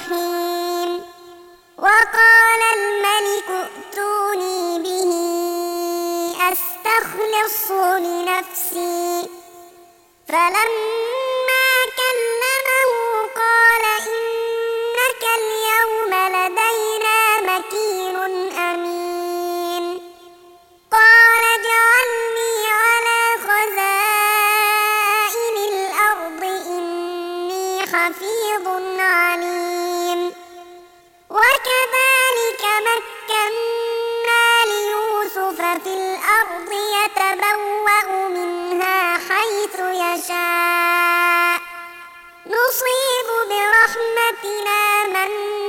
الرحيم وقال الملك ائتوني به أستخلصه لنفسي فلما كلمه قال إنك اليوم لدينا مكين أمين قال اجعلني على خزائن الأرض إني حفيظ عليم وكذلك مكنا ليوسف في الأرض يتبوأ منها حيث يشاء نصيب برحمتنا من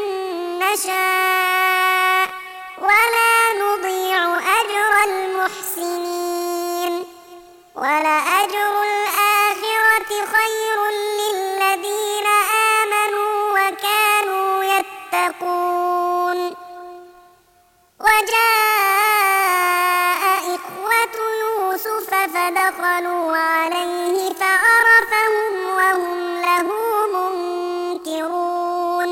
نشاء ولا نضيع أجر المحسنين ولأجر الآخرة خير للذين آمنوا وكانوا يتقون وجاء إخوة يوسف فدخلوا عليه فعرفهم وهم له منكرون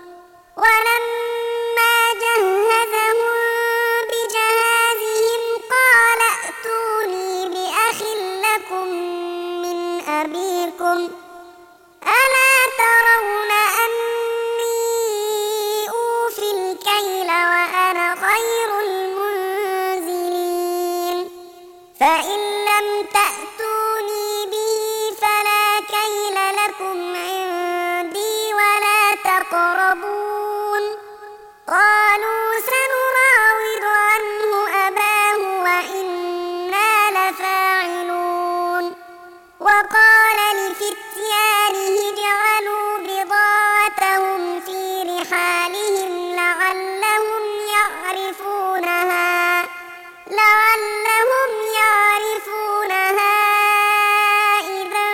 ولما جهزهم بجهازهم قال ائتوني بأخ لكم من أبيكم ألا ترون أني أوفي الكيل وأنا خير المنزلين فإن لم تأتوني به فلا كيل لكم عندي ولا تقربون قالوا سنراود عنه أباه وإنا لفاعلون وقال لفتيانه اجعلوا بضاعتهم في رحالهم لعلهم يعرفونها إذا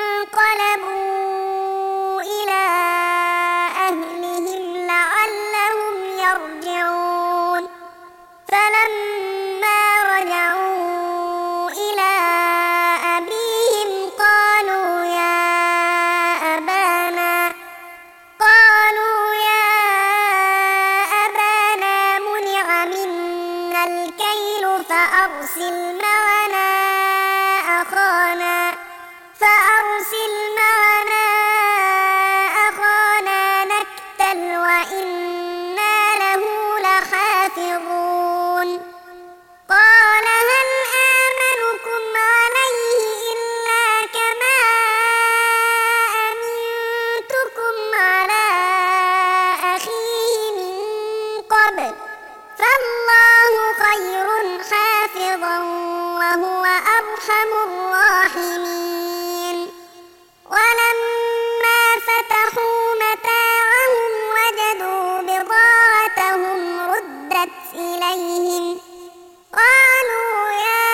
انقلبوا إلى أهلهم لعلهم يرجعون فلما رجعوا إلى أبيهم قالوا يا أبانا منع منا الكيل فأرسل معنا أخانا نكتل وإنا له لحافظون قال هل آمنكم عليه إلا كما أمنتكم على أخيه من قبل فالله خير حافظا وهو أرحم الراحمين ولما فتحوا متاعهم وجدوا بضاعتهم ردت إليهم قالوا يا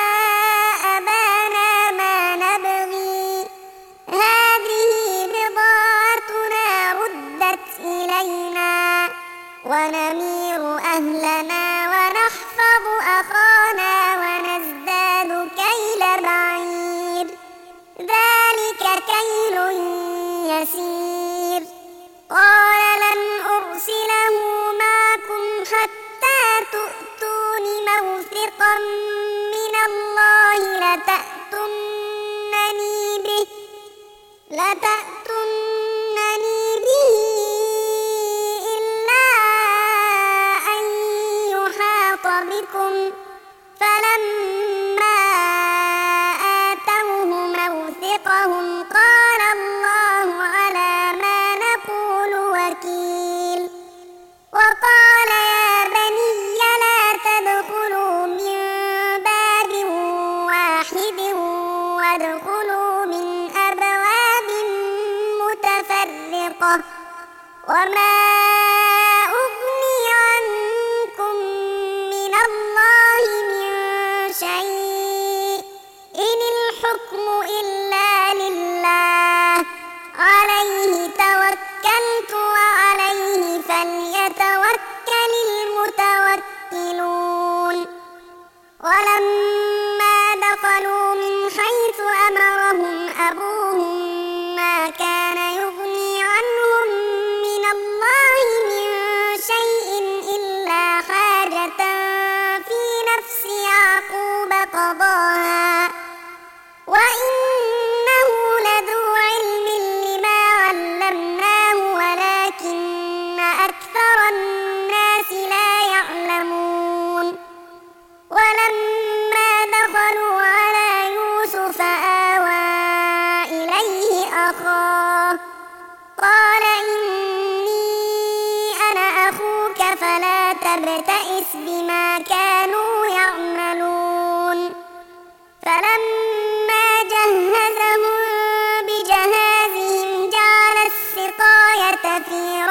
أبانا ما نبغي هذه بضاعتنا ردت إلينا ونمير أهلنا ونحفظ أخانا ونزداد كيل بعير ذلك كيل يسير قال لن أرسله معكم حتى تؤتون موثقا من الله لتأتونني به إلا أن يحاط بكم فلما آتوه موثقهم قال الله على ما نقول وكيل وقال يا بني لا تدخلوا من باب واحد وادخلوا من أبواب متفرقة وما أغني عنكم من الله من شيء إن الحكم إلا لله عليه توكلت وعليه فليتوكل المتوكلون ولما دخلوا من حيث أمرهم أبوهم ما كان يغني عنهم من الله أخاه قال إني أنا أخوك فلا تبتئس بما كانوا يعملون فلما جهزهم بجهازهم جعل السقاية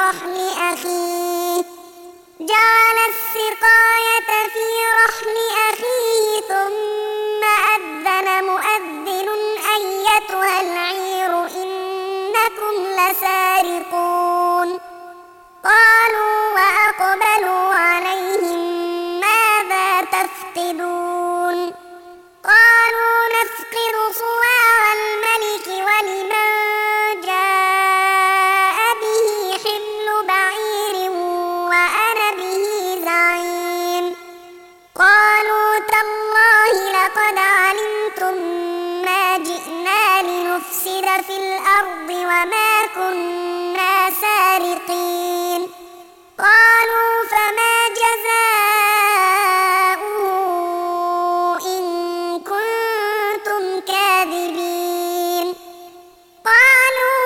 في رحل أخيه ثم أذن مؤذن أيتها العير إنكم لسارقون قالوا وأقبلوا عليهم ماذا تفقدون قالوا نفقد صواع الملك ولمن جاء به حمل بعير وأنا به زعيم قالوا تالله لقد علمتم ما جئنا لنفسد في الأرض وما كنا سارقين قالوا فما جزاؤه إن كنتم كاذبين قالوا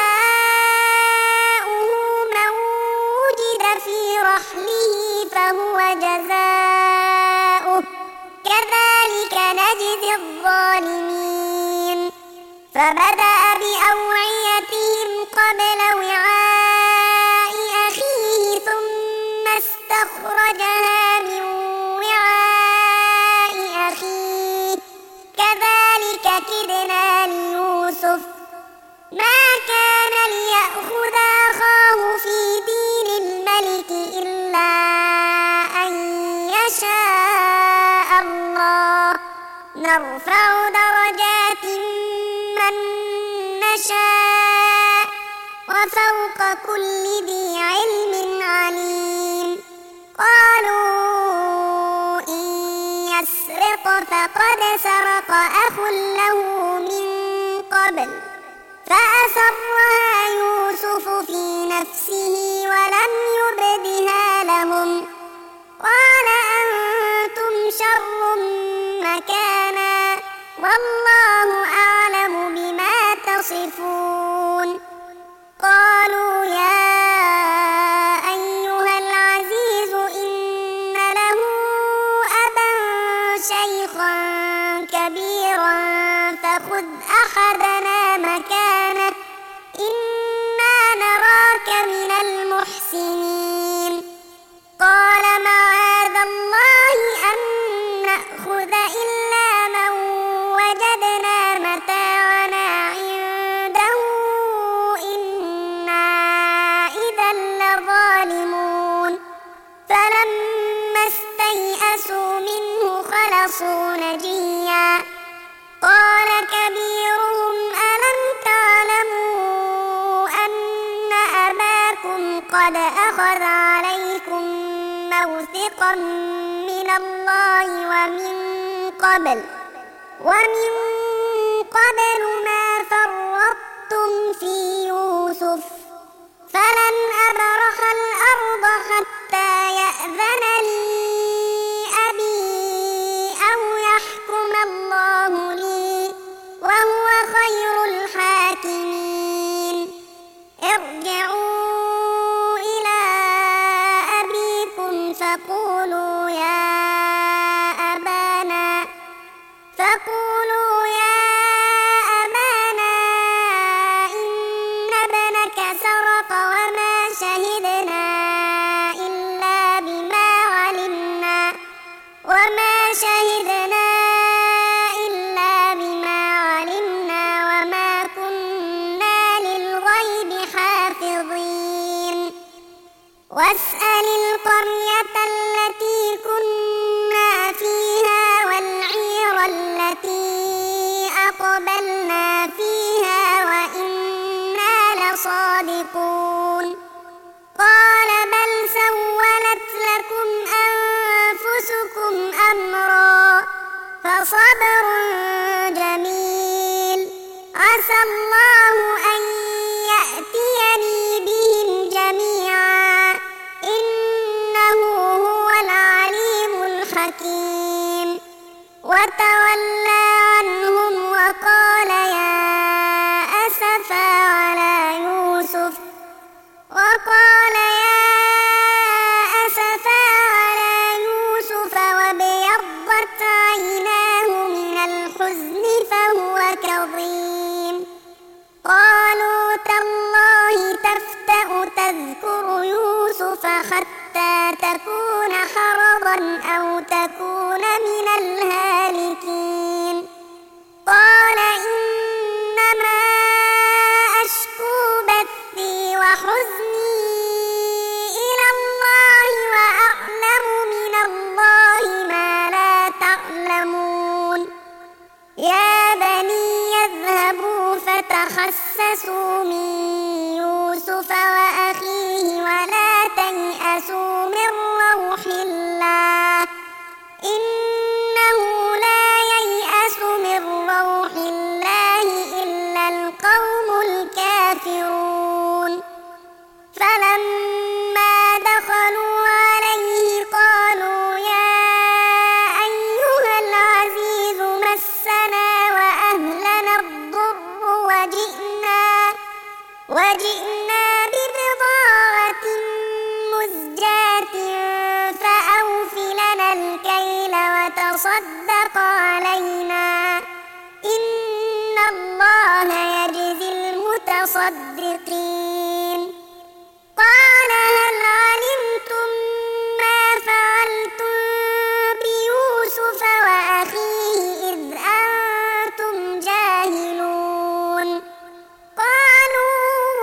جزاؤه من وجد في رحله فهو جزاؤه كذلك نجزي الظالمين فبدأ بأوعيتهم قبل وعاء أخيه ثم استخرجها من وعاء أخيه كذلك كدنا ليوسف ما كان ليأخذ أخاه في دين الملك إلا أن يشاء الله نرفع درجات من نشاء وفوق كل ذي علم عليم قالوا إن يسرق فقد سرق أخ له من قبل فأسرها يوسف في نفسه ولم يبدها لهم قال أنتم شر مكانا والله أعلم بما تصفون قالوا يا أيها العزيز إن له أبا شيخا كبيرا فخذ أحدنا مكانه إنا نراك من المحسنين قال معاذ الله أن نأخذ إلا من وجدنا متاعنا عنده إنا إذا لظالمون فلما استيئسوا منه خلصوا نجيا قال كبيرهم ألم تعلموا أن أباكم قد أخذ عليكم موثقا من الله ومن قبل ما فرطتم في يوسف فلن أبرح الأرض حتى يأذن لي أبي أو يحكم الله لي وهو خير الحاكمين ارجعوا إلى أبيكم فقولوا يا أبانا إن ابنك سرق وما شهدنا إلا بما علمنا وما كنا للغيب حافظين واسأل القرية التي كنا فيها والعير التي أقبلنا فيها وإنا لصادقون قال بل سولت لكم أنفسكم أمرا فصبر جميل عسى الله أن يأتيني بهم جميعا إنه هو العليم الحكيم وتولى عنهم وقال يا أسفا قالوا تالله تفتأ تذكر يوسف حتى تكون حرضا أو تكون من الهالكين قال إنما أشكو بثي وحزني إلى الله وأعلم من الله ما لا تعلمون يا بني اذهبوا فتحسسوا من يوسف وأخيه ولا تيأسوا من روح الله إنه لا ييأس من روح الله إلا القوم الكافرون فلما دخلوا عليه قالوا يا أيها العزيز مسنا وأهلنا الضر وجئنا ببضاعة مزجاة فأوف لنا الكيل وتصدق علينا إن الله يجزي المتصدقين قال هل علمتم ما فعلتم بيوسف وأخيه إذ أنتم جاهلون قالوا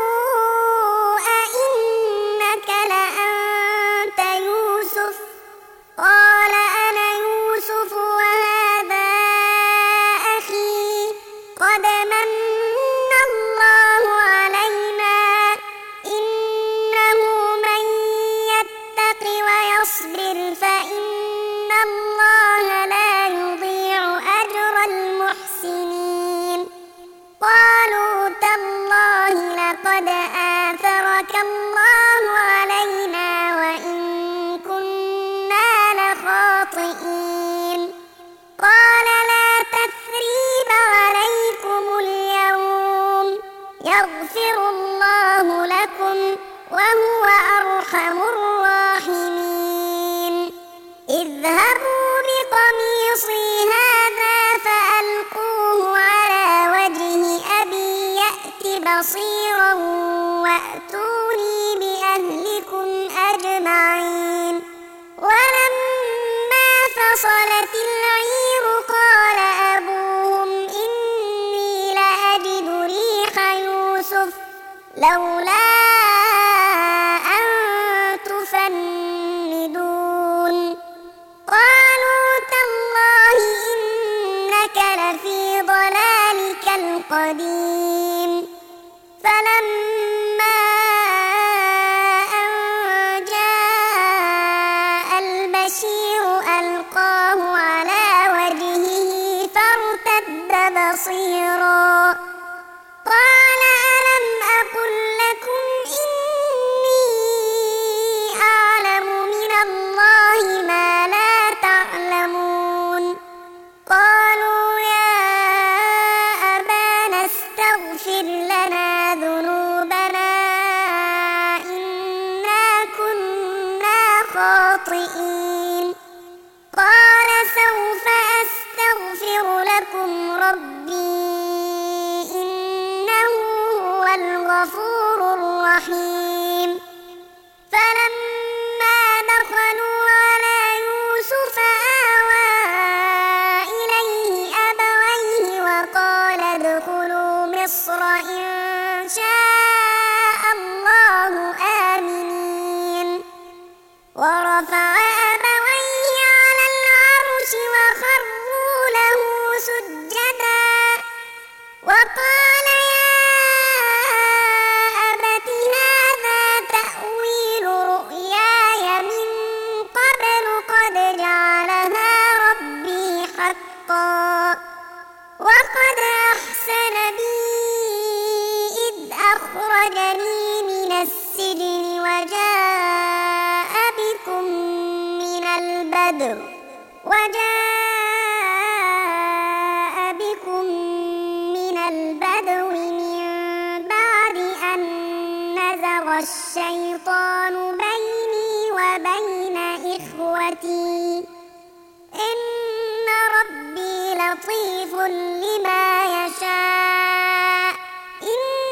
أئنك لأنت يوسف قال أنا يوسف وهذا أخي قد من الله علينا إنه من يتق ويصبر فإن الله لا يضيع أجر المحسنين قالوا تالله لقد آثرك الله علينا وإن كنا لخاطئين قال لا تثريب عليكم اليوم يغفر الله لكم وهو أرحم الراحمين اذهبوا بقميصي هذا فألقوه على وجه أبي يأت بصيرا وأتوني بأهلكم أجمعين ولما فصلت العير قال أبوهم إني لأجد ريح يوسف لولا أن تفندون قالوا تالله إنك لفي ضلالك القديم فلما أن جاء البشير ألقاه على وجهه فارتد بصيرا قال ألم أقل لكم إني أعلم من الله ما لا تعلمون قالوا يا أبانا استغفر لنا ذنوبنا إنا كنا خاطئين قال سوف أستغفر لكم ربي إنه هو الغفور الرحيم فلما دخلوا على يوسف آوى إليه أبويه وقال ادخلوا مصر إن شاء الله آمنين ورفع أبويه على العرش وخروا له سجدا وقال يا أبت هذا تأويل رؤياي من قبل قد جعلها ربي حقا وقد أحسن بي إذ أخرجني من السجن وجاء بكم من البدو من بعد أن نزغ الشيطان بيني وبين إخوتي إن ربي لطيف لما يشاء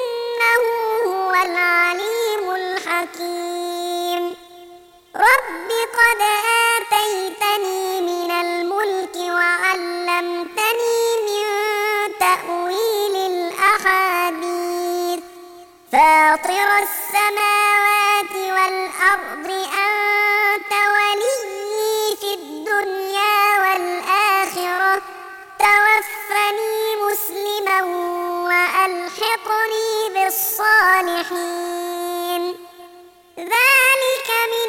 فاطر السماوات والأرض أنت ولي في الدنيا والآخرة توفني مسلما وألحقني بالصالحين ذلك من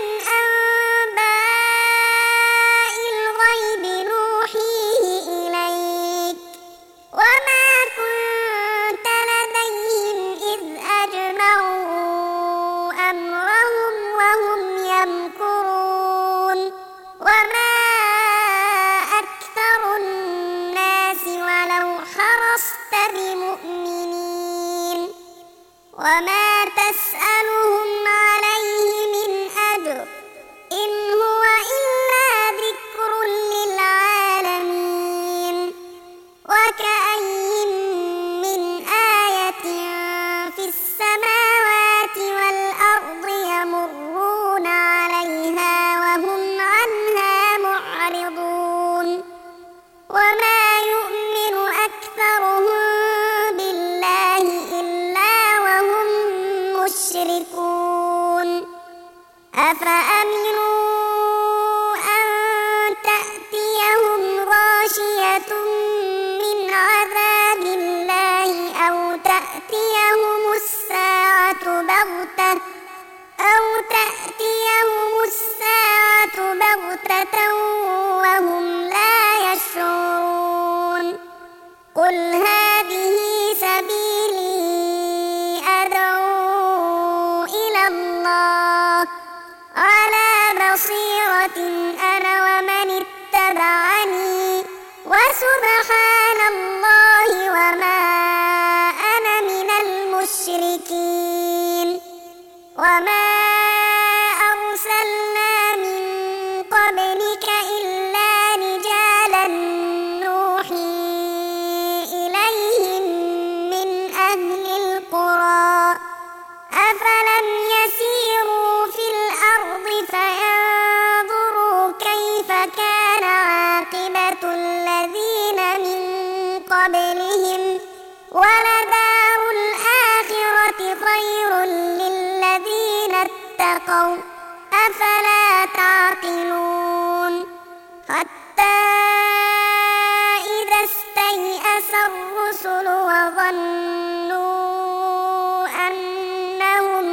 أنباء الغيب نوحيه إليك وما كنت لديهم إذ أجمعوا أمرهم وهم يمكرون وما أكثر الناس ولو حرصت بمؤمنين وما تسألهم عليه من أجر إن هو إلا ذكر للعالمين وكأين من آية في السماوات والأرض يمرون عليها وهم عنها معرضون وما يؤمن أكثرهم بالله إلا وهم مشركون أفأمنوا أن تأتيهم غاشية من عذاب الله أو تأتيهم الساعة بغتة وهم لا يشعرون قل هذه سبيلي أدعو إلى الله على بصيرة أنا ومن اتبعني وسبحان الله وما أنا من المشركين وما أرسلنا من قبلك إلا رجالا نوحي إليهم من أهل القرى أفلم يسيروا في الأرض فينظروا كيف كان عاقبة الذين من قبلهم ولدار الآخرة خير للذين اتقوا أفلا تعقلون حتى إذا استيأس الرسل وظنوا أنهم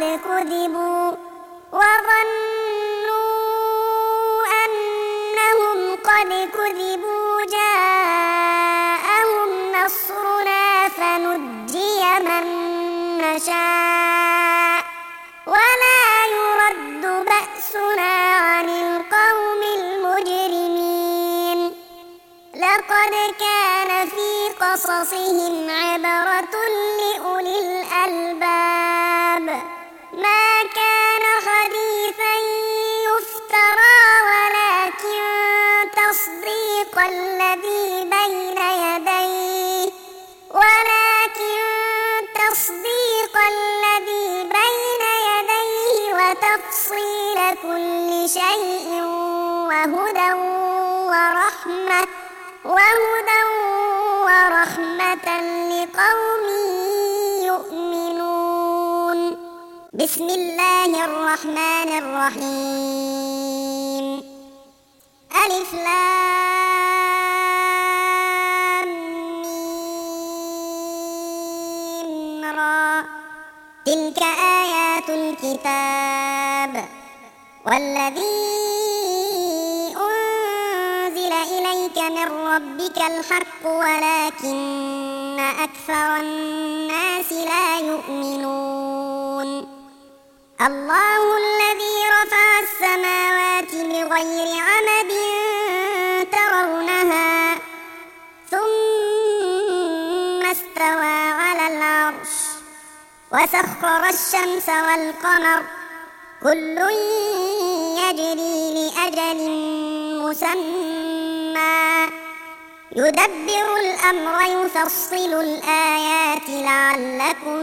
قد كذبوا جاءهم نصرنا فنجي من نشاء ولا يرد بأسنا عن القوم المجرمين لقد كان في قصصهم عبرة لأولي الألباب ما كان حديثا يفترى ولكن تصديق الذي بين يديه وتفصيل كل شيء وهدى ورحمة لقوم يؤمنون بسم الله الرحمن الرحيم ألف لام ميم را تلك آيات الكتاب والذي أنزل إليك من ربك الحق ولكن أكثر الناس لا يؤمنون الله الذي رفع السماوات بغير عمد ترونها ثم استوى على العرش وسخر الشمس والقمر كل يجري لأجل مسمى يدبر الأمر يفصل الآيات لعلكم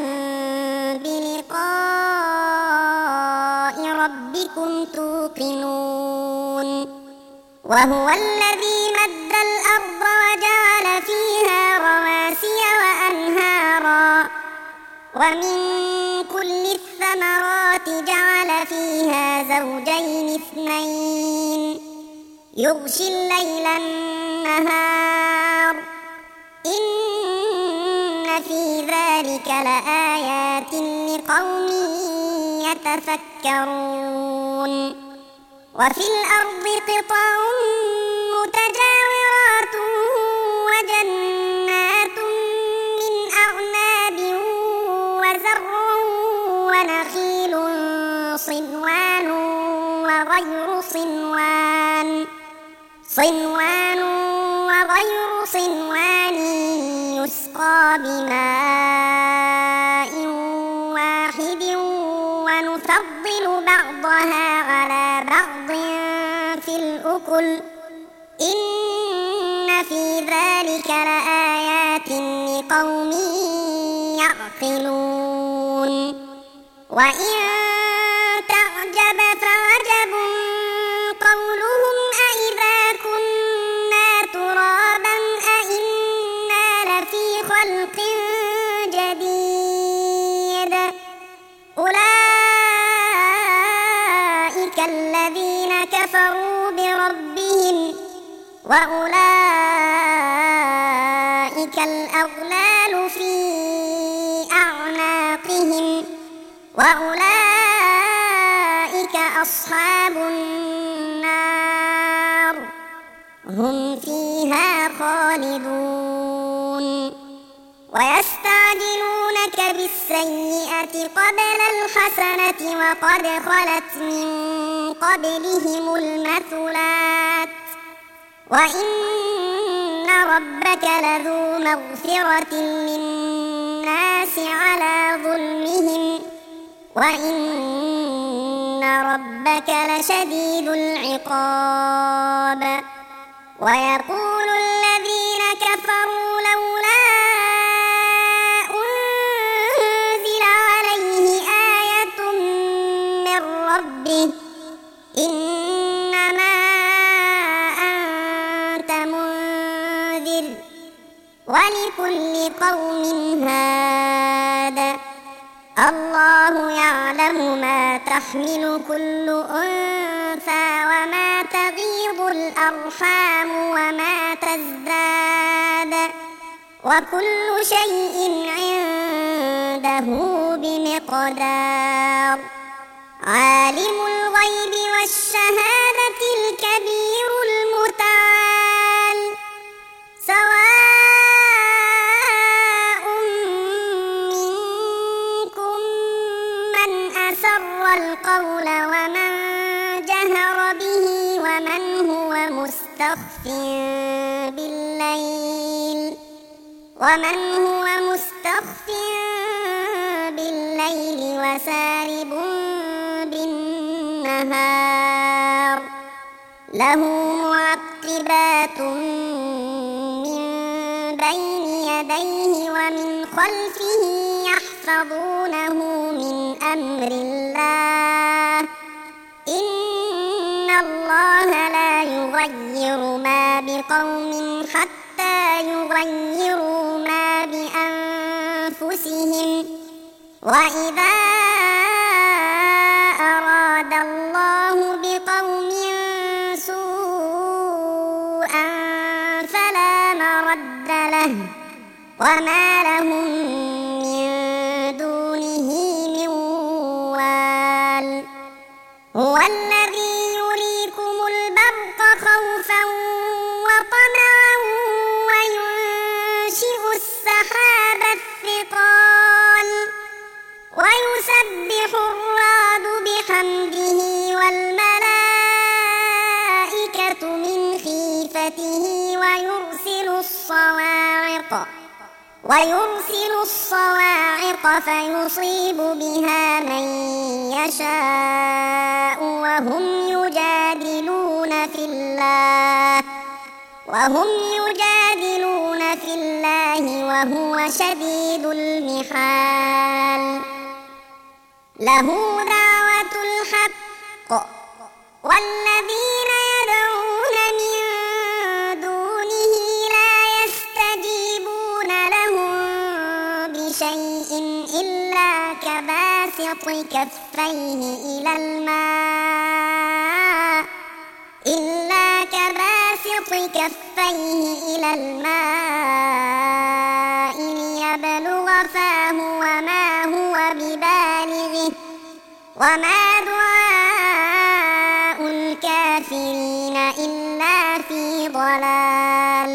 بلقاء ربكم توقنون وهو الذي مد الأرض وجعل فيها رواسي ومن كل الثمرات جعل فيها زوجين اثنين يغشي الليل النهار إن في ذلك لآيات لقوم يتفكرون وفي الأرض قطع متجاورات وجنات من أعناب وزرع ونخيل صنوان وغير صنوان يسقى بماء واحد ونفضل بعضها على بعض في الأكل إن في ذلك لآيات لقوم يعقلون وإن تعجب فعجب قولهم أإذا كنا ترابا أإنا لفي خلق جديد أولئك الذين كفروا بربهم وأولئك الأغلال في أعناقهم وأولئك أصحاب النار هم فيها خالدون ويستعجلونك بالسيئة قبل الحسنة وقد خلت من قبلهم المثلات وإن ربك لذو مغفرة للناس على ظلمهم وإن ربك لشديد العقاب ويقول الذين كفروا لولا أنزل عليه آية من ربه إنما أنت منذر ولكل قوم هاد الله يعلم ما تحمل كل أنثى وما تغيض الأرحام وما تزداد وكل شيء عنده بمقدار عالم الغيب والشهادة الكبير المتعال سواء منكم من أسر القول ومن جهر به ومن هو مستخف بالليل وسارب بالنهار له معقبات من بين يديه ومن خلفه يحفظونه من أمر الله إن الله لا يغير ما بقوم حتى يغيروا ما بأنفسهم وإذا أراد الله بقوم سوءا فلا مرد له وما لهم من دونه من وال هو الذي يريكم البرق خوفا وطمعا وينشئ السحاب الثقال ويسبح الرعد بحمده والملائكة من خيفته ويرسل الصواعق فيصيب بها من يشاء وهم يجادلون في الله وهو شديد المحال له دعوة الحق والذين يدعون من دونه لا يستجيبون لهم شيء إلا كباسط كفيه إلى الماء ليبلغ فاه وما هو ببالغه وما دعاء الكافرين إلا في ضلال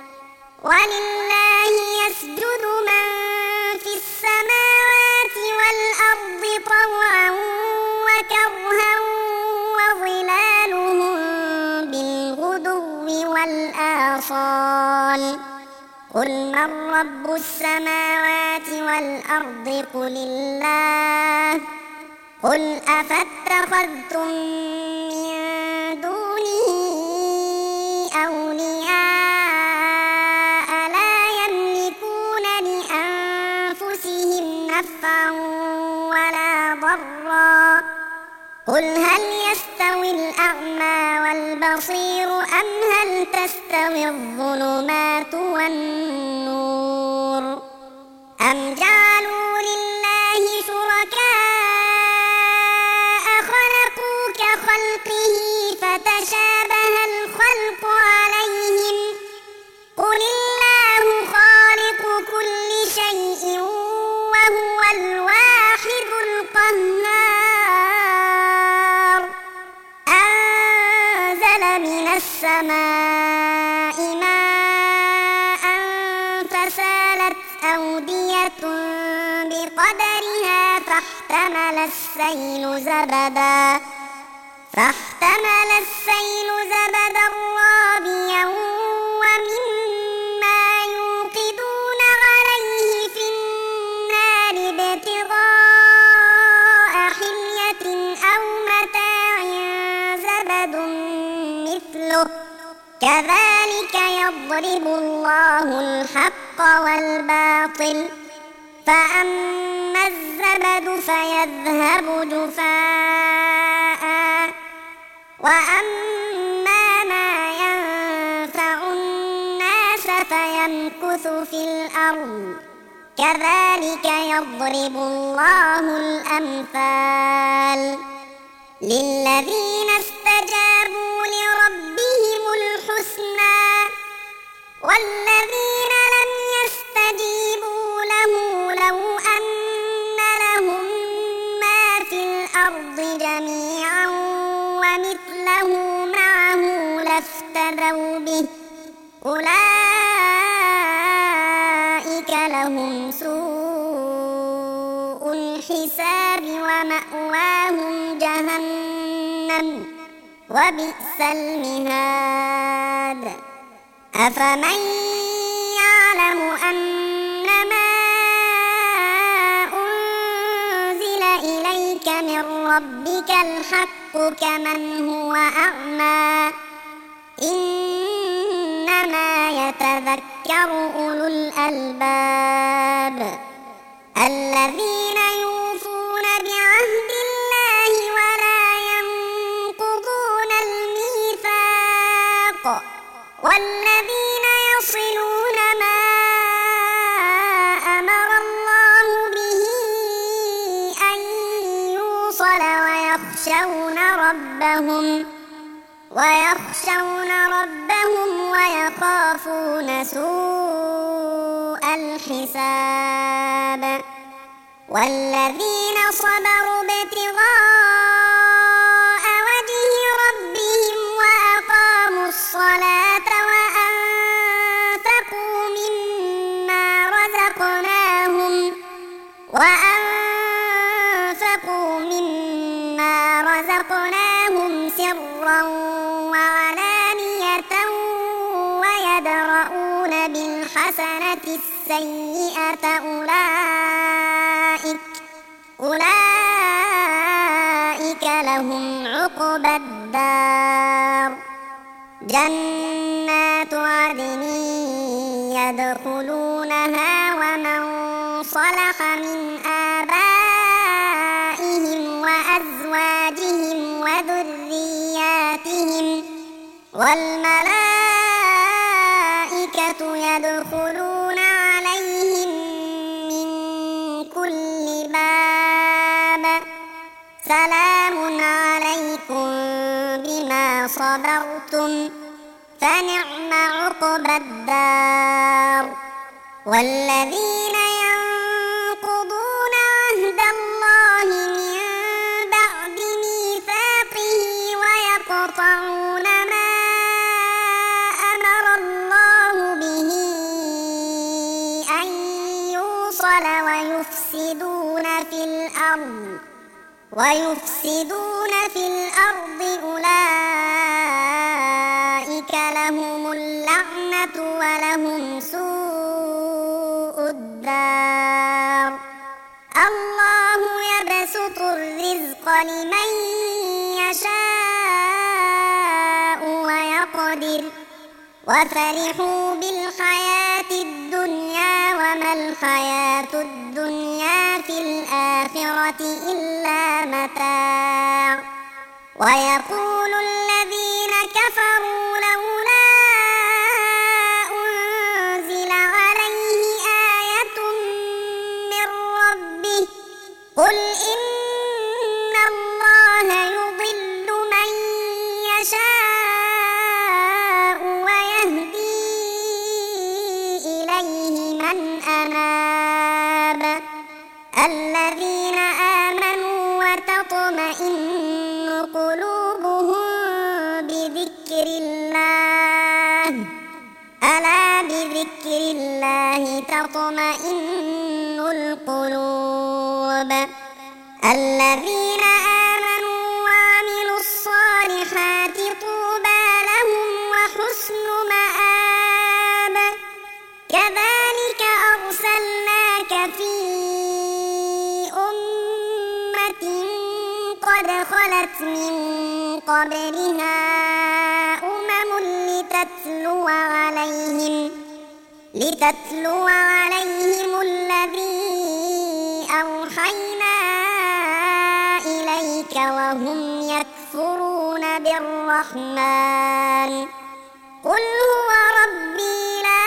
ولله يسجد من في السماوات والأرض طوعا وكرها وظلالهم بالغدو والآصال قل من رب السماوات والأرض قل الله قل أفاتخذتم من دونه أولياء لا يملكون لأنفسهم نفعا ولا ضرا قل هل يستوي الأعمى والبصير أم هل تستوي الظلمات والنور أم جعلوا لله شركاء خلقوا كخلقه فتشابه الخلق عليهم قل الله خالق كل شيء وهو الواحد القهار أنزل من السماء ماء فسالت أودية بقدرها فاحتمل السيل زبدا رابيا ومما يوقدون عليه في النار ابتغاء حلية أو متاع زبد مثله كذلك يضرب الله الحق والباطل فأما الزبد فيذهب جفاء وأما ما ينفع الناس فيمكث في الأرض كذلك يضرب الله الأمثال للذين استجابوا لربهم الحسنى والذين لم يستجيبوا له لو أن لهم ما في الأرض جميعا ومثله معه لافتدوا به أولئك لهم سوء الحساب ومأواهم جهنم وبئس المهاد أفمن يعلم أنما أنزل إليك من ربك الحق كمن هو أعمى إنما يتذكر أولو الألباب الذين يوفون بعهد الله ولا ينقضون الميثاق والذين يصلون ما أمر الله به أن يوصل ويخشون ربهم ويخافون سوء الحساب والذين صبروا ابتغاء وجه ربهم وأقاموا الصلاة وأنفقوا مما رزقناهم سرا وعلانية ويدرؤون بالحسنة السيئة أولئك لهم عقبى الدار جنات عدن يدخلونها ومن صلح من آبائهم وأزواجهم وذرياتهم والملائكة يدخلون عليهم من سلام عليكم بما صبرتم فنعم عقبى الدار والذين ينقضون عهد الله من بعد ميثاقه ويقطعون ما أمر الله به أن يوصل ويفسدون في الأرض أولئك لهم اللعنة ولهم سوء الدار الله يبسط الرزق لمن يشاء ويقدر وفرحوا بالحياة الدنيا وما الحياة الدنيا في الآخرة إلا متاع ويقول الذين كفروا لولا أنزل عليه آية من ربه قل إن الله يضل من يشاء ويهدي إليه من أناب الذين آمنوا وتطمئن قلوبهم بذكر الله ألا بذكر الله تطمئن القلوب الذين آمنوا وعملوا الصالحات طوبى لهم وحسن مآب كذلك أرسلناك في أمة قد خلت من قبلها أمم لتتلو عليهم الذي أوحينا إليك وهم يكفرون بالرحمن قل هو ربي لا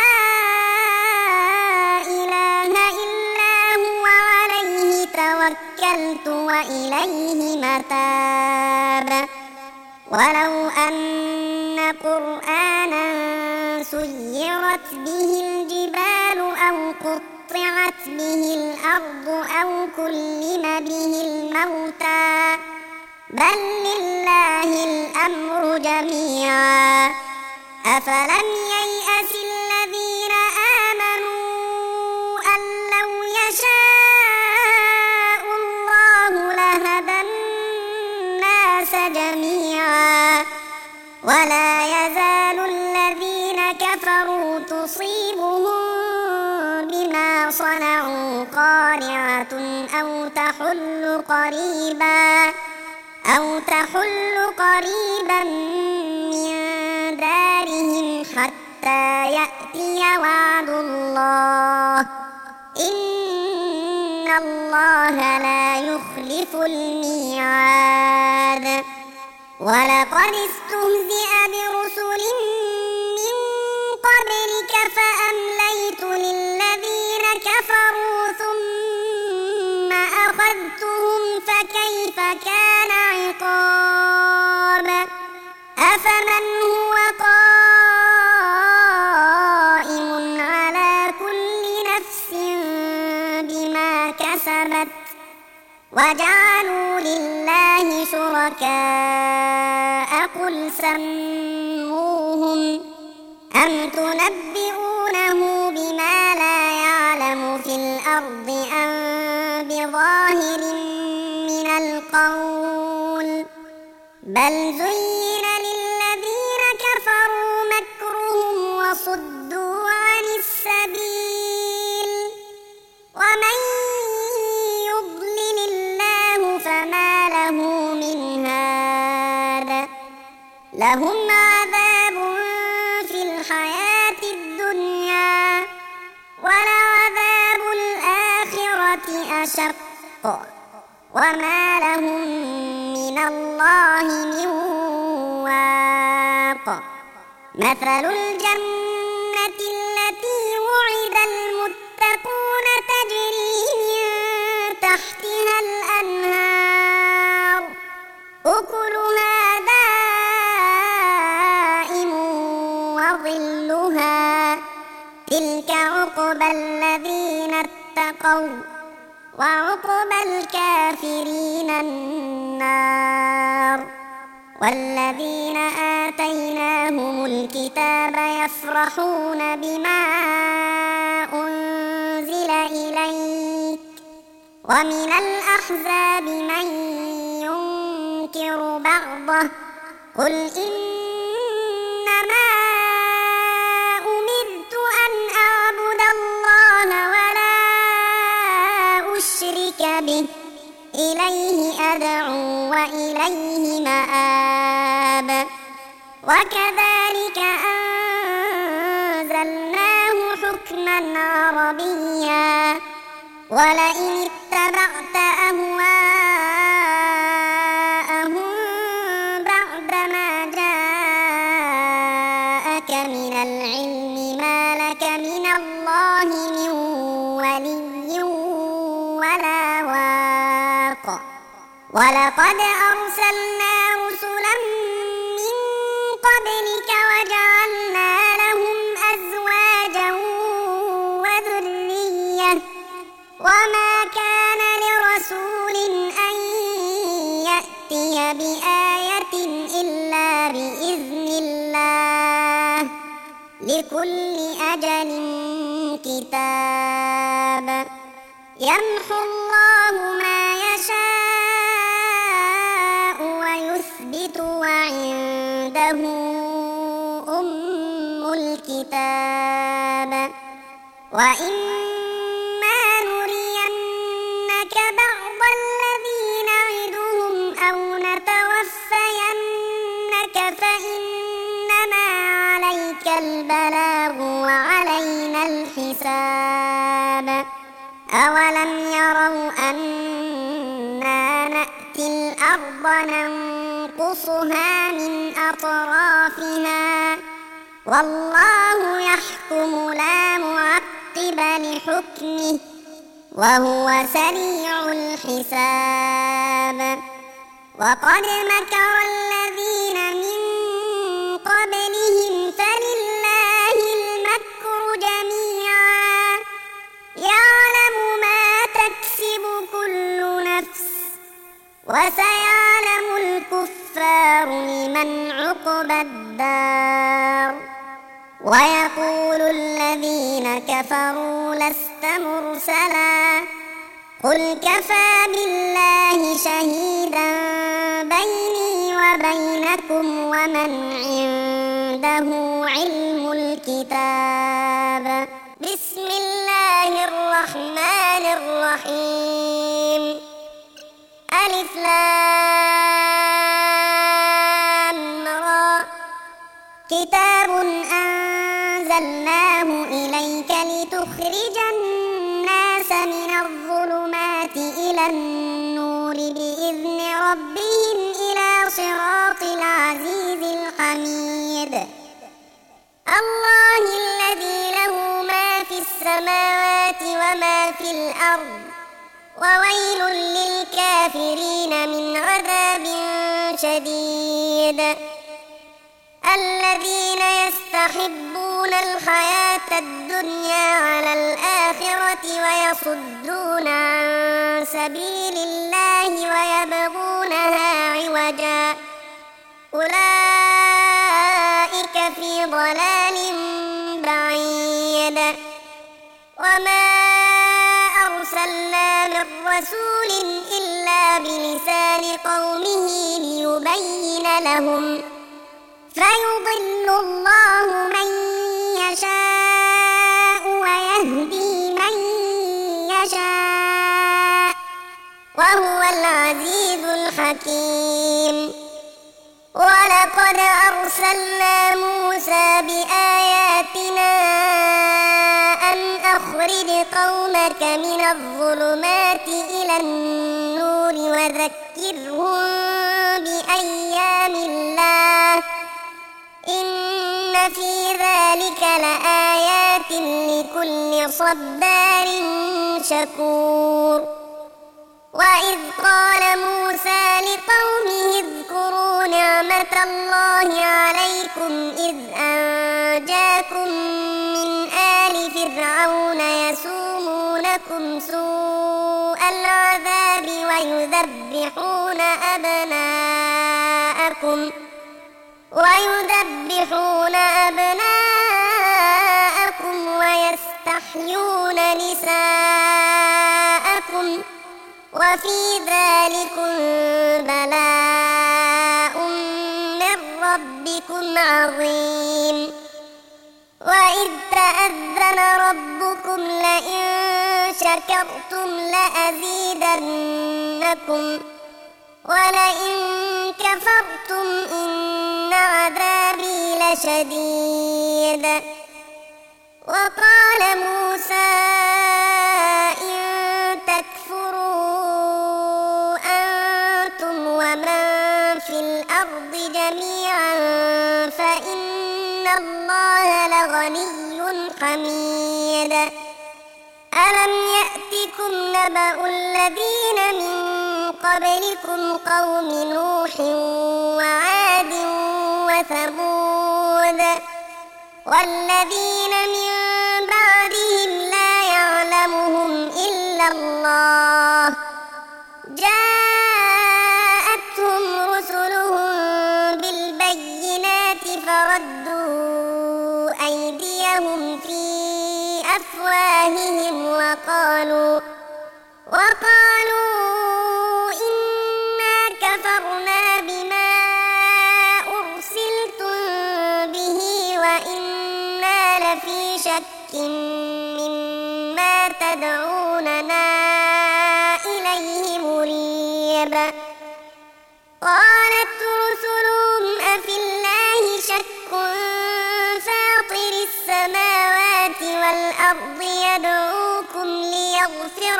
إله إلا هو عليه توكلت وإليه متاب ولو أن قرآنا سيرت به الجبال أو قطعت به الأرض أو كلم به الموتى بل لله الأمر جميعا أفلم ييأس الذين آمنوا أن لو يشاء الله لهدى الناس جميعا ولا يزال الذين كفروا تصيبهم بما صنعوا قارعة أو تحل قريبا من دارهم حتى يأتي وعد الله إن الله لا يخلف الميعاد ولقد استهزئ برسل من قبلك فأمليت للذين كفروا ثم أخذتهم فكيف كان عقاب أفمن هو قائم على كل نفس بما كسبت وجعلوا لله شركاء قل سموهم أم تنبئونه بما لا يعلم في الأرض أم بظاهر من القول بل زين للذين كفروا مكرهم وصدوا عن السبيل ومن يضلل الله فما له من هاد لهم عذاب في الحياة الدنيا ولعذاب الآخرة أشق وما لهم من الله من واق مثل الجنة التي وعد المتقون تجري من تحتها الأنهار يلقوا وعقبى الكافرين النار. والذين آتيناهم الكتاب يفرحون بما أنزل إليك ومن الأحزاب من ينكر بعضه قل إنما أمرت أن أعبد الله ولا أشرك به إليه أدعو وإليه مآب. وكذلك أنزلناه حكما عربيا ولئن اتبعت أهواءهم بعدما جاءك من العلم ما لك من الله من ولي ولا واق. ولقد أرسلنا رسلا من قبلك وجعلنا لهم أزواجا وذرية وما كان لرسول أن يأتي بآية إلا بإذن الله لكل أجل كتاب. يمحو الله ما يشاء ويثبت وعنده أم الكتاب. وإما نرينك بعض الذي نعدهم أو نتوفينك فإنما عليك البلاغ وعلينا الحساب. أولم يروا أنا نأتي الأرض ننقصها من أطرافها والله يحكم لا معقب لحكمه وهو سريع الحساب. وقد مكر الذين من قبلهم فلله المكر جميعا يعلم ما تكسب كل نفس وسيعلم الكفار لمن عقبى الدار. ويقول الذين كفروا لست مرسلا قل كفى بالله شهيدا بيني وبينكم ومن عنده علم الكتاب. بسم الله الرحمن الرحيم. ألف لام را كتاب أنزلناه إليك لتخرج الناس من الظلمات إلى النور بإذن ربهم إلى صراط العزيز الحميد. الله الذي له ما في السماوات وما في الأرض وويل للكافرين من عذاب شديد. الذين يستحبون الحياة الدنيا على الآخرة ويصدون عن سبيل الله ويبغونها عوجا أولئك في ضلال بعيد. وما أرسلنا من رسول إلا بلسان قومه ليبين لهم فيضل الله من يشاء ويهدي من يشاء وهو العزيز الحكيم. ولقد أرسلنا موسى بآياتنا أن أخرج قومك من الظلمات إلى النور وذكرهم بأيام الله إن في ذلك لآيات لكل صبار شكور. وإذ قال موسى لقومه اذكروا نعمة الله عليكم إذ أنجاكم من آل فرعون ربكم سوء العذاب ويذبحون أبناءكم ويستحيون نساءكم وفي ذلكم بلاء من ربكم عظيم. وإذ تأذن ربكم لئن شكرتم لأزيدنكم ولئن كفرتم إن عذابي لشديد. وقال موسى إن تكفروا أنتم ومن في الأرض جميعا فإن الله لغني حميد. ألم يأتكم نبأ الذين من قبلكم قوم نوح وعاد وثمود والذين من بعدهم لا يعلمهم إلا الله جاءتهم رسلهم بالبينات فردوا أيديهم في أفواههم وقالوا إنا كفرنا بما أرسلتم به وإنا لفي شك مما تدعوننا إليه مريب. قالت رسلهم أفي الله شك فاطر السماوات والأرض يدعوكم ليغفر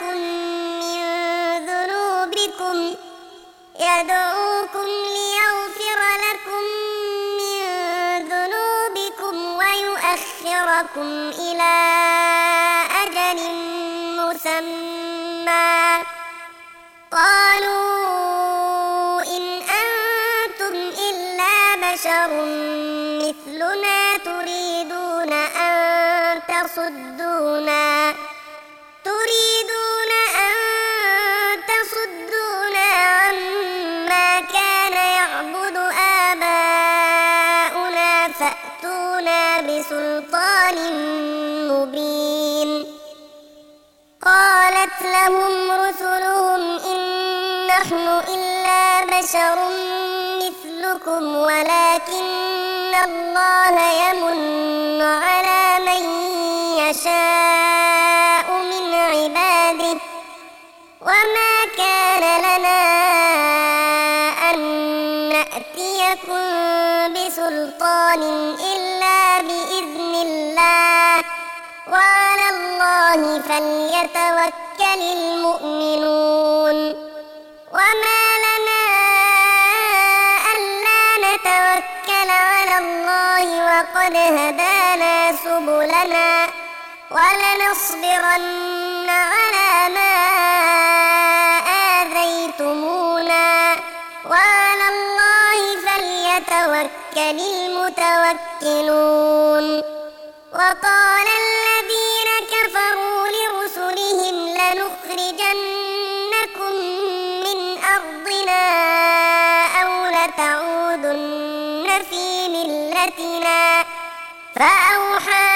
لكم من ذنوبكم ويؤخركم إلى أجل مسمى قالوا إن أنتم إلا بشر مثلنا تريدون أن تصدونا عما كان يعبد آباؤنا فأتونا بسلطان مبين. قالت لهم رسلهم إن نحن إلا بشر مثلكم ولكن الله يمن على من يشاء من عباده وما كان لنا أن نأتيكم بسلطان إلا بإذن الله وعلى الله فليتوكل المؤمنون. وما لنا ألا نتوكل على الله وقد هدانا سبلنا ولنصبرن على ما آذيتمونا وعلى الله فليتوكل المتوكلون. وقال الذين كفروا لرسلهم لنخرجنكم من أرضنا أو لتعودن في ملتنا فأوحى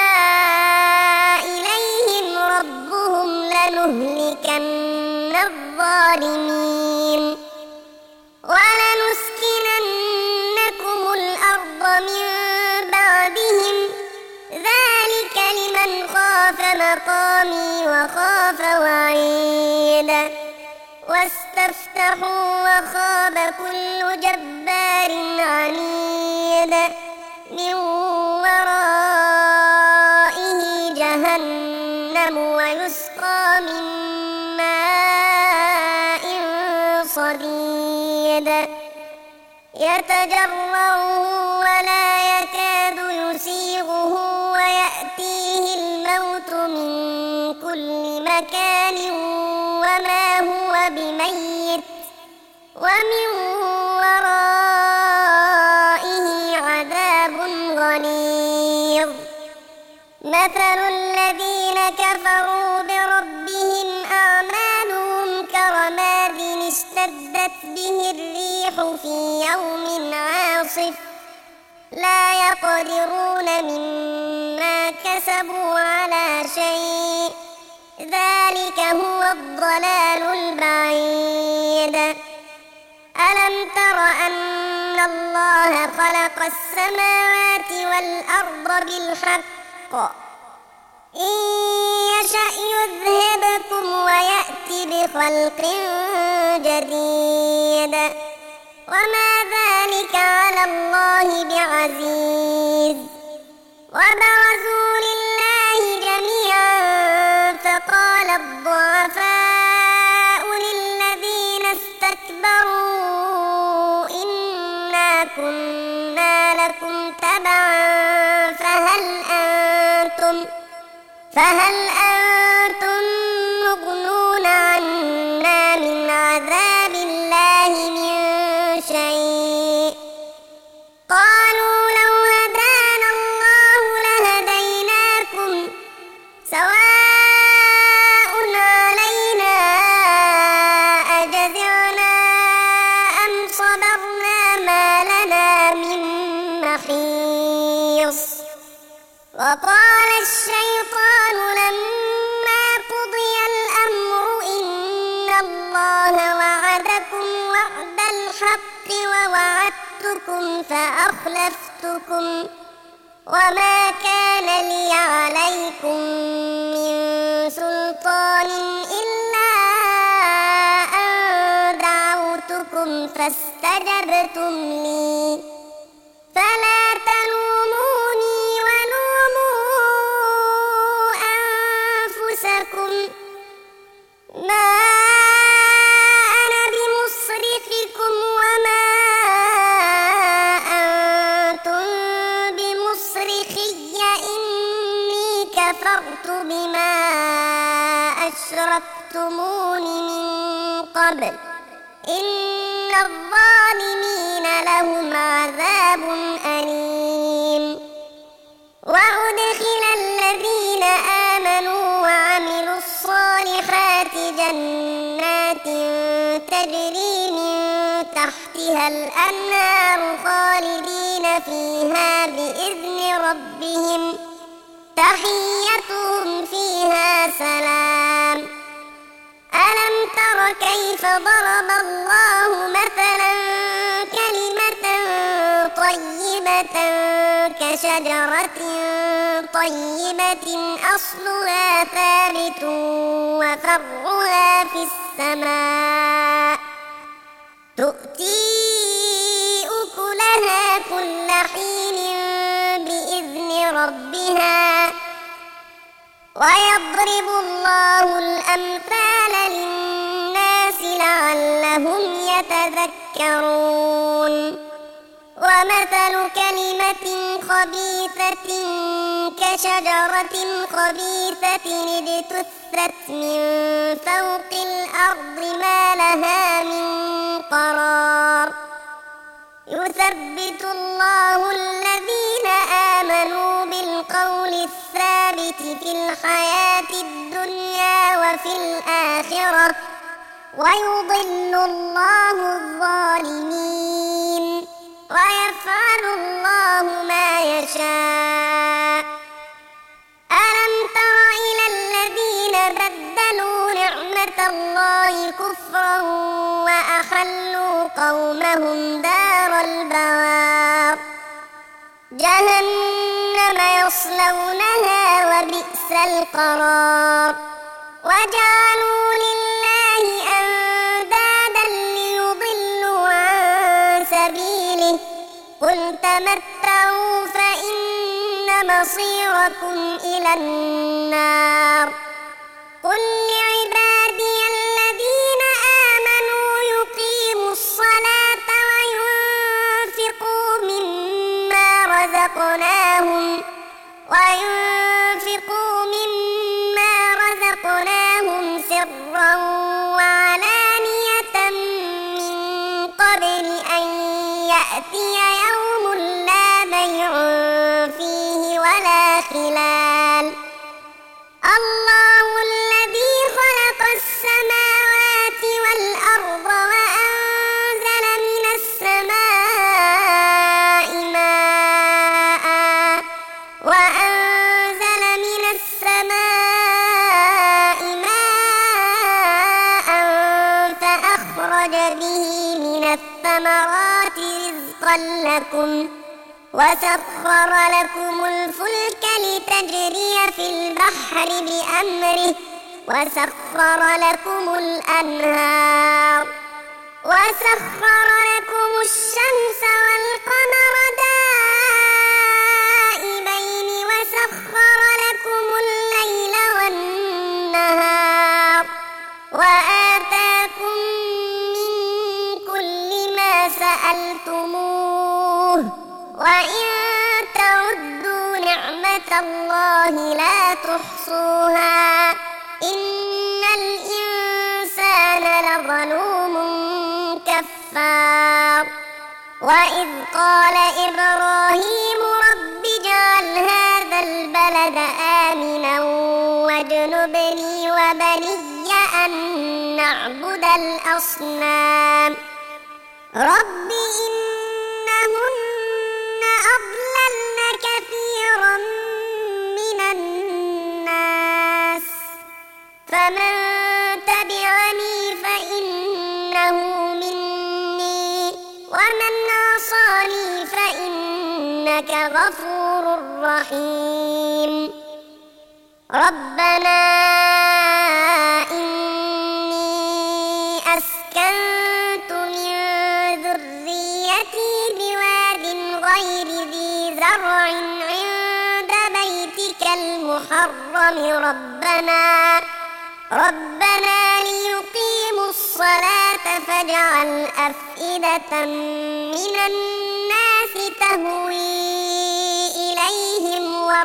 إليهم ربهم لنهلكن الظالمين ولنسكننكم الأرض من بعدهم ذلك لمن خاف مقامي وخاف وعيد. واستفتحوا وخاب كل جبار عنيد من ورائه جهنم ويسقى من ماء صديد يتجرعه ولا يكاد يسيغه ويأتيه الموت من كل مكان وما هو بميت ومن ورائه عذاب غليظ. مثل الذين كفروا بربهم أعمالهم كرماد اشتدت به الريح في يوم عاصف لا يقدرون مما كسبوا على شيء ذلك هو الضلال البعيد. ألم تر أن الله خلق السماوات والأرض بالحق إن يشأ يذهبكم ويأتي بخلق جديد وما ذلك على الله بعزيز. وبرزوا لله جميعا فقال الضعفاء للذين استكبروا إنا كنا لكم تبعا فهل أنتم مغنون عنا من عذاب الله من شيء قالوا لو هدانا الله لهديناكم سواء علينا أجزعنا أم صبرنا ما لنا من محيص. وقال الشيطان لما قضي الأمر إن الله وعدكم وعد الحق ووعدتكم فأخلفتكم وما كان لي عليكم من سلطان إلا أن دعوتكم فاستجبتم لي فلا تلوموني ولوموا أنفسكم ما أنا بمصرخكم وما أنتم بمصرخي إني كفرت بما أشركتمون من قبل إن الظالمين لهم عذاب أليم. وأدخل الذين آمنوا وعملوا الصالحات جنات تجري من تحتها الأنهار خالدين فيها بإذن ربهم تحيتهم فيها سلام. ألم تر كيف ضرب الله مثلا كلمة طيبة كشجرة طيبة أصلها ثابت وفرعها في السماء تؤتي أكلها كل حين بإذن ربها ويضرب الله الأمثال للناس لعلهم يتذكرون. ومثل كلمة خبيثة كشجرة خبيثة اجتثت من فوق الأرض ما لها من قرار يثبت الله الذين آمنوا بالقول الثابت في الحياة الدنيا وفي الآخرة ويضل الله الظالمين ويفعل الله ما يشاء. ألم تر إلى الذين بدلوا نعمة الله كفرا وأحلوا قومهم دار البوار جهنم يصلونها وبئس القرار. وجعلوا لله أندادا ليضلوا عن سبيله قل تمتعوا فإن مصيركم إلى النار. قل لعبادي الذين آمنوا يقيموا الصلاة وينفقوا مما رزقناهم سرا وعلانية من قبل أن يأتي يوم لا بيع فيه ولا خلال أخرج به من الثمرات رزقا لكم وسخر لكم الفلك لتجري في البحر بأمره وسخر لكم الأنهار وسخر لكم الشمس والقمر دائبين وسخر لكم الليل والنهار وآتاكم من كل ما سألتموه وإن تعدوا نعمة الله لا تحصوها إن الإنسان لظلوم كفار وإذ قال إبراهيم رب اجعل هذا البلد آمنا واجنبني وبني أن نعبد الأصنام رب إنهن أضللن كثيرا من الناس فمن تبعني فإنه مني ومن عصاني فإنك غفور رحيم ربنا إني أسكنت من ذريتي بواد غير ذي زرع عند بيتك المحرم ربنا ليقيموا الصلاة فاجعل أفئدة من الناس تهوي إليهم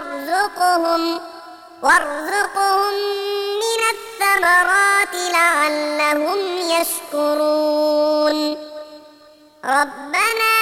وارزقهم من الثمرات لعلهم يشكرون ربنا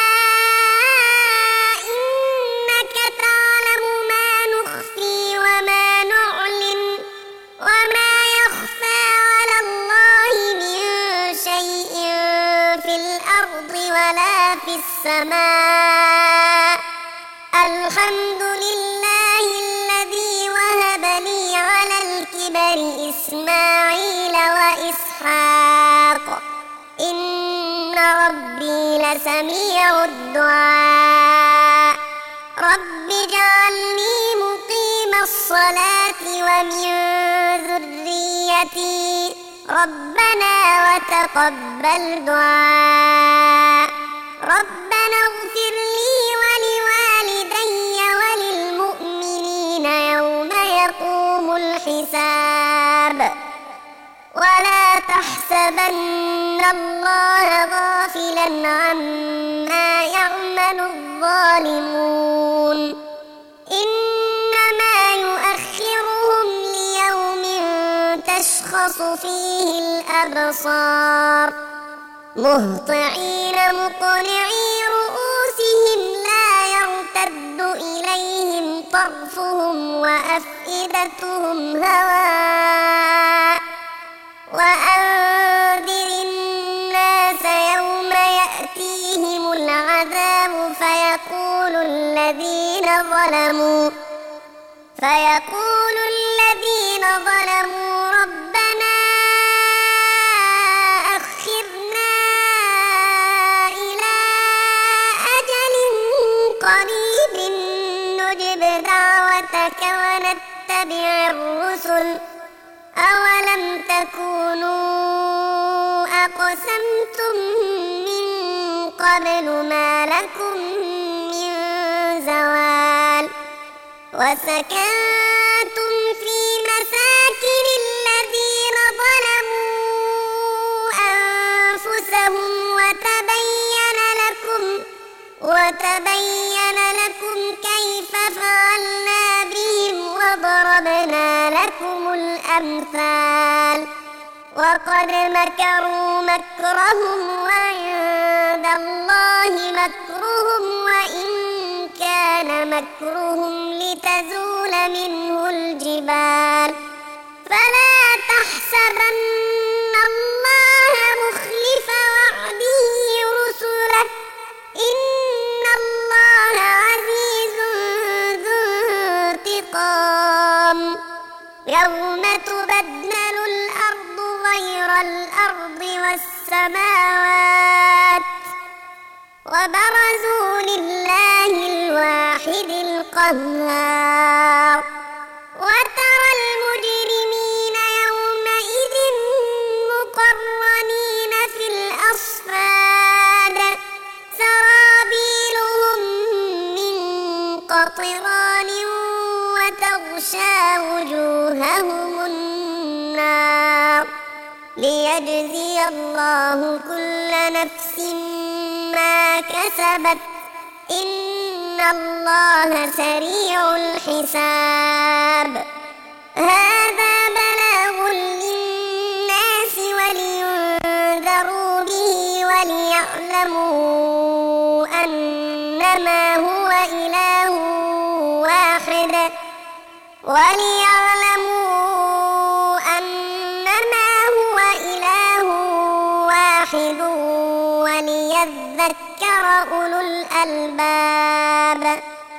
إنك تعلم ما نخفي وما نعلن وما يخفى على الله من شيء في الأرض ولا في السماء الحمد لله الذي وهب لي على الكبر إسماعيل وإسحاق إن ربي لسميع الدعاء رب اجعلني مقيم الصلاة ومن ذريتي ربنا وتقبل دعاء ربنا اغفر لي ولوالدي وللمؤمنين يوم يقوم الحساب ولا تحسبن الله غافلا عما يعمل الظالمون إنما يؤخرهم ليوم تشخص فيه الأبصار مهطعين مقنعي رؤوسهم لا يرتد إليهم طرفهم وأفئدتهم هواء وأنذر الناس يوم يأتيهم العذاب فيقول الذين ظلموا ربنا أخرنا إلى أجل قريب نجب دعوتك ونتبع الرسل أولم تكونوا أقسمتم من قبل ما لكم من زوال وسكنتم في مساكن الذين ظلموا أنفسهم وتبين لكم كيف فعلنا بهم وضربنا لكم الأمثال وقد مكروا مكرهم وعند الله مكرهم وإن كان مكرهم لتزول منه الجبال فلا تحسبن الله مخلف وعده رسله إن الله عزيز ذو انتقام يوم تبدل الأرض غير الأرض السماوات وبرزوا لله الواحد القهار وترى المجرمين يومئذ مقرنين في الأصفاد سرابيلهم من قطران وتغشى وجوههم النار ليجزي الله كل نفس ما كسبت إن الله سريع الحساب هذا بلاغ للناس ولينذروا به وليعلموا أنما هو إله واحد وليذكر أولو الألباب